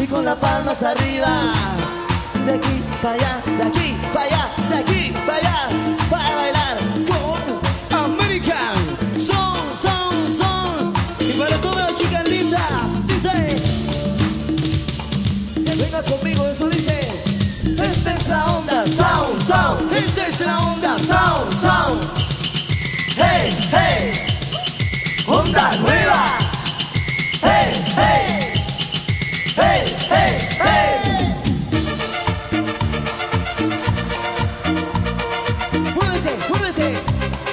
y con las palmas arriba. De aquí para allá, de aquí para allá, de aquí para allá, para bailar con American Son, son, son. Y para todas las chicas lindas, dice, que venga conmigo, eso dice. Esta es la onda, sound, sound. Esta es la onda, sound, sound. Hey, hey, onda nueva. Hey, hey, hey, hey, hey. Muévete, muévete.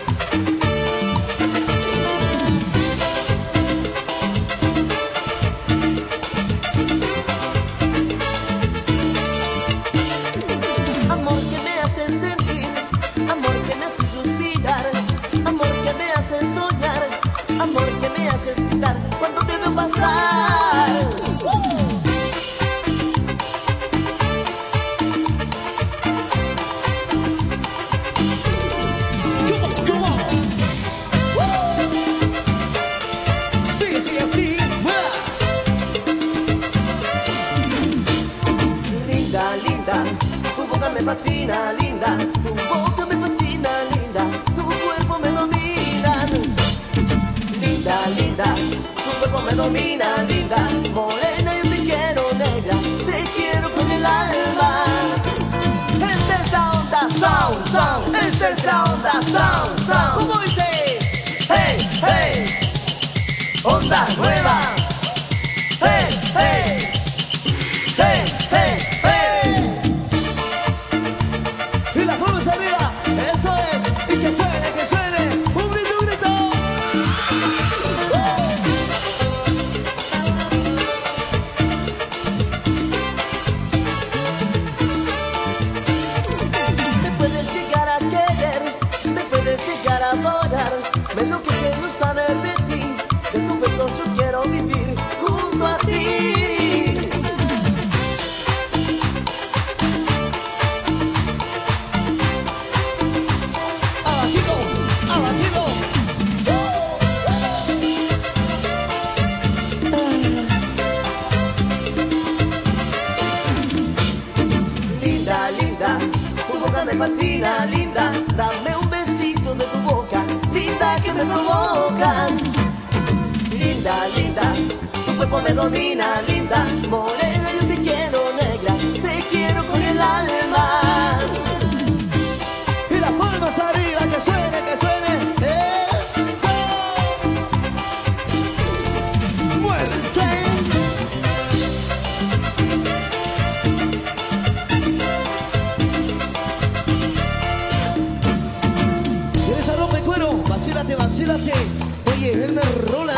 Amor que me hace sentir, amor que me hace suspirar, amor que me hace soñar, amor que me hace gritar cuando te veo pasar. Come on. Sigue, sigue así. Linda, linda, tu boca me fascina, linda, tu boca me fascina, linda, tu cuerpo me domina. Linda, linda, tu cuerpo me domina, linda, morena yo te quiero, negra, te quiero con el alma. Esta es la onda, sound, sound, esta es la onda, sound, sound. ¿Cómo dice? Hey, hey, onda nueva. Hey, hey, hey, hey, hey. Y las manos arriba, eso es, y que suene, un grito, un grito. Me puedes llegar a querer, me puedes llegar a adorar, me enloquece no saber de ti, de tu beso yo quiero vivir junto a ti. Abajito, abajito. Linda, linda, tu boca me fascina, linda, dame un besito de tu boca, linda que me provocas. Linda, linda, tu cuerpo me domina, linda, morena yo te quiero, negra, te quiero con el alma. Y las palmas arriba, que suene, eso. Muévete. ¿Quieres a rompe cuero? Vacílate, vacílate. Oye, él me rola.